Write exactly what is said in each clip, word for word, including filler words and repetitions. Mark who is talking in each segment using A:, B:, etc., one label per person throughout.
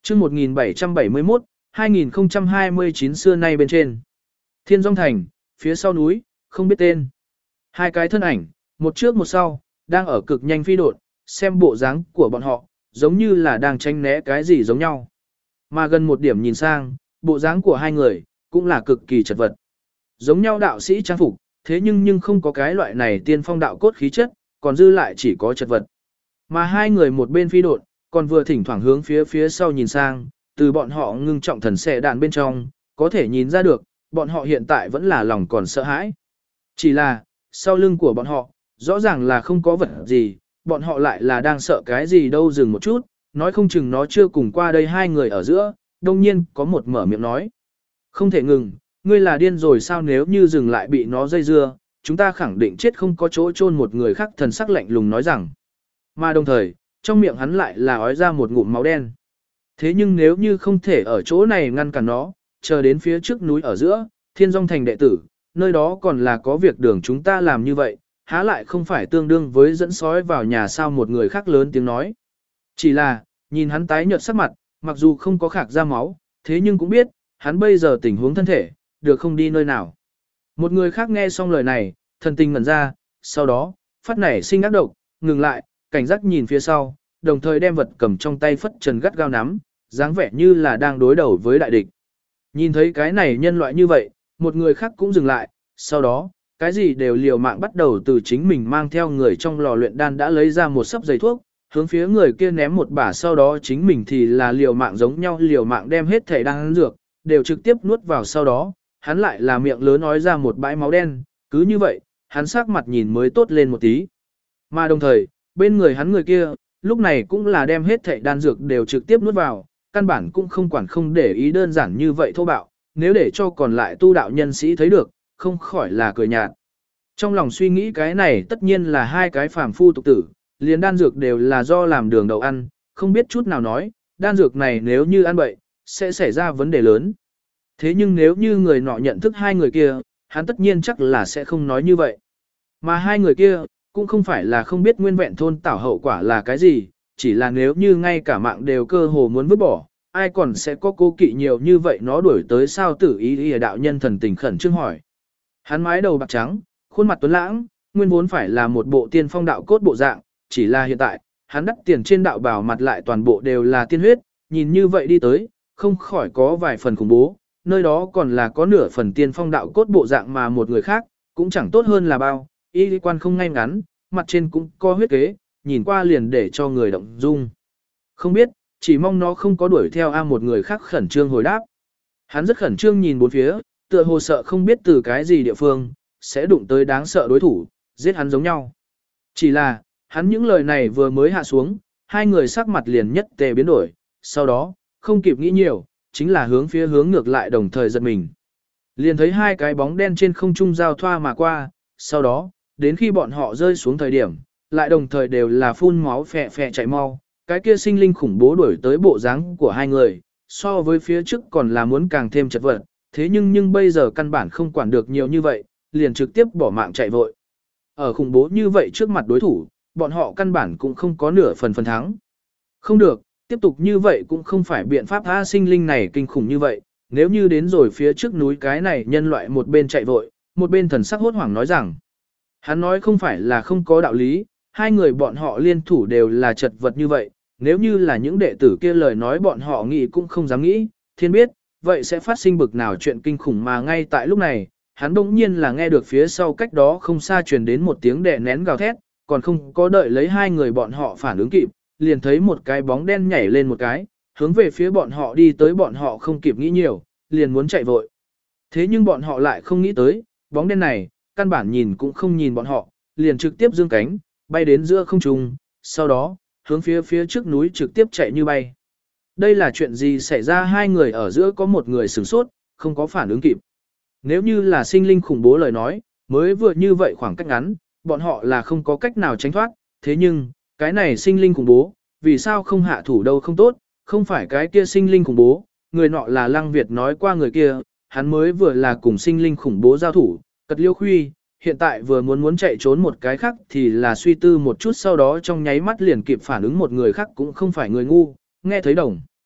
A: chương một nghìn bảy trăm bảy mươi mốt, hai nghìn không trăm hai mươi chín xưa nay bên trên. Thiên Dung Thành, phía sau núi, không biết tên. Hai cái thân ảnh, một trước một sau, đang ở cực nhanh phi độn, xem bộ dáng của bọn họ, giống như là đang tránh né cái gì giống nhau. Mà gần một điểm nhìn sang, bộ dáng của hai người, cũng là cực kỳ chật vật. Giống nhau đạo sĩ trang phục, thế nhưng nhưng không có cái loại này tiên phong đạo cốt khí chất, còn dư lại chỉ có chật vật. Mà hai người một bên phi độn, còn vừa thỉnh thoảng hướng phía phía sau nhìn sang, từ bọn họ ngưng trọng thần xe đạn bên trong, có thể nhìn ra được, bọn họ hiện tại vẫn là lòng còn sợ hãi. Chỉ là, sau lưng của bọn họ, rõ ràng là không có vật gì, bọn họ lại là đang sợ cái gì đâu. Dừng một chút, nói không chừng nó chưa cùng qua đây hai người ở giữa, đông nhiên có một mở miệng nói. Không thể ngừng, ngươi là điên rồi sao? Nếu như dừng lại bị nó dây dưa, chúng ta khẳng định chết không có chỗ chôn. Một người khác thần sắc lạnh lùng nói rằng. Mà đồng thời, trong miệng hắn lại là ói ra một ngụm máu đen. Thế nhưng nếu như không thể ở chỗ này ngăn cản nó, chờ đến phía trước núi ở giữa, Thiên Dung Thành đệ tử, nơi đó còn là có việc đường chúng ta làm như vậy, há lại không phải tương đương với dẫn sói vào nhà sao? Một người khác lớn tiếng nói. Chỉ là, nhìn hắn tái nhợt sắc mặt, mặc dù không có khạc ra máu, thế nhưng cũng biết, hắn bây giờ tình huống thân thể, được không đi nơi nào. Một người khác nghe xong lời này, thần tình ngẩn ra, sau đó, phát nảy sinh ác độc, ngừng lại, cảnh giác nhìn phía sau, đồng thời đem vật cầm trong tay phất trần gắt gao nắm, dáng vẻ như là đang đối đầu với đại địch. Nhìn thấy cái này nhân loại như vậy, một người khác cũng dừng lại, sau đó, cái gì đều liều mạng bắt đầu từ chính mình mang theo người trong lò luyện đan đã lấy ra một sấp giấy thuốc, hướng phía người kia ném một bả, sau đó chính mình thì là liều mạng giống nhau liều mạng đem hết thể đan dược, đều trực tiếp nuốt vào, sau đó, hắn lại là miệng lớn nói ra một bãi máu đen, cứ như vậy, hắn sắc mặt nhìn mới tốt lên một tí. Mà đồng thời, bên người hắn người kia, lúc này cũng là đem hết thảy đan dược đều trực tiếp nuốt vào, căn bản cũng không quản không để ý, đơn giản như vậy thô bạo, nếu để cho còn lại tu đạo nhân sĩ thấy được, không khỏi là cười nhạt. Trong lòng suy nghĩ cái này tất nhiên là hai cái phàm phu tục tử, liền đan dược đều là do làm đường đầu ăn, không biết chút nào nói, đan dược này nếu như ăn bậy, sẽ xảy ra vấn đề lớn. Thế nhưng nếu như người nọ nhận thức hai người kia, hắn tất nhiên chắc là sẽ không nói như vậy. Mà hai người kia, cũng không phải là không biết nguyên vẹn thôn tảo hậu quả là cái gì, chỉ là nếu như ngay cả mạng đều cơ hồ muốn vứt bỏ, ai còn sẽ có cố kỵ nhiều như vậy. Nó đuổi tới sao? Tử ý ý đạo nhân thần tình khẩn trương hỏi. Hắn mái đầu bạc trắng, khuôn mặt tuấn lãng, nguyên vốn phải là một bộ tiên phong đạo cốt bộ dạng, chỉ là hiện tại, hắn đắt tiền trên đạo bào mặt lại toàn bộ đều là tiên huyết, nhìn như vậy đi tới, không khỏi có vài phần khủng bố, nơi đó còn là có nửa phần tiên phong đạo cốt bộ dạng. Mà một người khác, cũng chẳng tốt hơn là bao, y quan không ngay ngắn, mặt trên cũng có huyết kế, nhìn qua liền để cho người động dung. Không biết, chỉ mong nó không có đuổi theo. A một người khác khẩn trương hồi đáp. Hắn rất khẩn trương nhìn bốn phía, tựa hồ sợ không biết từ cái gì địa phương, sẽ đụng tới đáng sợ đối thủ, giết hắn giống nhau. Chỉ là, hắn những lời này vừa mới hạ xuống, hai người sắc mặt liền nhất tề biến đổi, sau đó, không kịp nghĩ nhiều, chính là hướng phía hướng ngược lại, đồng thời giật mình. Liền thấy hai cái bóng đen trên không trung giao thoa mà qua, sau đó, đến khi bọn họ rơi xuống thời điểm, lại đồng thời đều là phun máu phè phè chạy mau, cái kia sinh linh khủng bố đuổi tới bộ dáng của hai người, so với phía trước còn là muốn càng thêm chật vật, thế nhưng nhưng bây giờ căn bản không quản được nhiều như vậy, liền trực tiếp bỏ mạng chạy vội. Ở khủng bố như vậy trước mặt đối thủ, bọn họ căn bản cũng không có nửa phần phần thắng. Không được, tiếp tục như vậy cũng không phải biện pháp. A sinh linh này kinh khủng như vậy, nếu như đến rồi phía trước núi, cái này nhân loại một bên chạy vội, một bên thần sắc hốt hoảng nói rằng. Hắn nói không phải là không có đạo lý, hai người bọn họ liên thủ đều là chật vật như vậy, nếu như là những đệ tử kia lời nói bọn họ nghĩ cũng không dám nghĩ, thiên biết, vậy sẽ phát sinh bực nào chuyện kinh khủng. Mà ngay tại lúc này, hắn bỗng nhiên là nghe được phía sau cách đó không xa truyền đến một tiếng đè nén gào thét, còn không có đợi lấy hai người bọn họ phản ứng kịp, liền thấy một cái bóng đen nhảy lên một cái, hướng về phía bọn họ đi tới. Bọn họ không kịp nghĩ nhiều, liền muốn chạy vội. Thế nhưng bọn họ lại không nghĩ tới, bóng đen này, căn bản nhìn cũng không nhìn bọn họ, liền trực tiếp dương cánh, bay đến giữa không trung, sau đó, hướng phía phía trước núi trực tiếp chạy như bay. Đây là chuyện gì xảy ra? Hai người ở giữa có một người sửng sốt, không có phản ứng kịp. Nếu như là sinh linh khủng bố lời nói, mới vừa như vậy khoảng cách ngắn, bọn họ là không có cách nào tránh thoát, thế nhưng, cái này sinh linh khủng bố, vì sao không hạ thủ đâu? Không tốt, không phải cái kia sinh linh khủng bố, người nọ là Lăng Việt nói qua người kia, hắn mới vừa là cùng sinh linh khủng bố giao thủ, cật liêu khuy, hiện tại vừa muốn muốn chạy trốn một cái khác thì là suy tư một chút, sau đó trong nháy mắt liền kịp phản ứng. Một người khác cũng không phải người ngu, nghe thấy đồng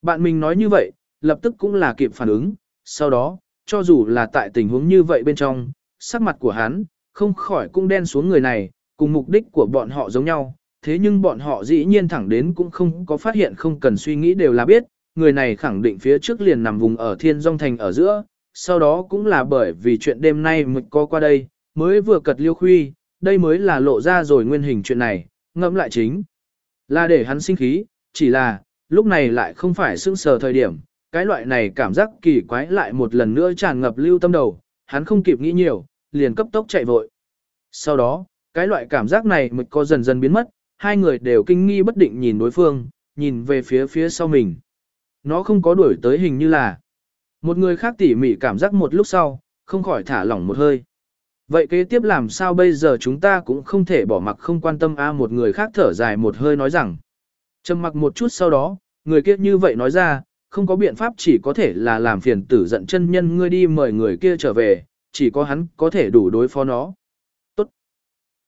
A: Bạn mình nói như vậy, lập tức cũng là kịp phản ứng, sau đó, cho dù là tại tình huống như vậy bên trong, sắc mặt của hắn, không khỏi cũng đen xuống người này, cùng mục đích của bọn họ giống nhau, thế nhưng bọn họ dĩ nhiên thẳng đến cũng không có phát hiện không cần suy nghĩ đều là biết, người này khẳng định phía trước liền nằm vùng ở Thiên Dung Thành ở giữa, sau đó cũng là bởi vì chuyện đêm nay mực có qua đây, mới vừa cật liêu khuy, đây mới là lộ ra rồi nguyên hình chuyện này, ngẫm lại chính là để hắn sinh khí, chỉ là, lúc này lại không phải sững sờ thời điểm, cái loại này cảm giác kỳ quái lại một lần nữa tràn ngập lưu tâm đầu, hắn không kịp nghĩ nhiều, liền cấp tốc chạy vội. Sau đó, cái loại cảm giác này mực có dần dần biến mất, hai người đều kinh nghi bất định nhìn đối phương, nhìn về phía phía sau mình. Nó không có đuổi tới hình như là một người khác tỉ mỉ cảm giác một lúc sau, không khỏi thả lỏng một hơi. Vậy kế tiếp làm sao bây giờ chúng ta cũng không thể bỏ mặc không quan tâm a một người khác thở dài một hơi nói rằng. Trầm mặc một chút sau đó, người kia như vậy nói ra, không có biện pháp chỉ có thể là làm phiền tử giận chân nhân ngươi đi mời người kia trở về, chỉ có hắn có thể đủ đối phó nó.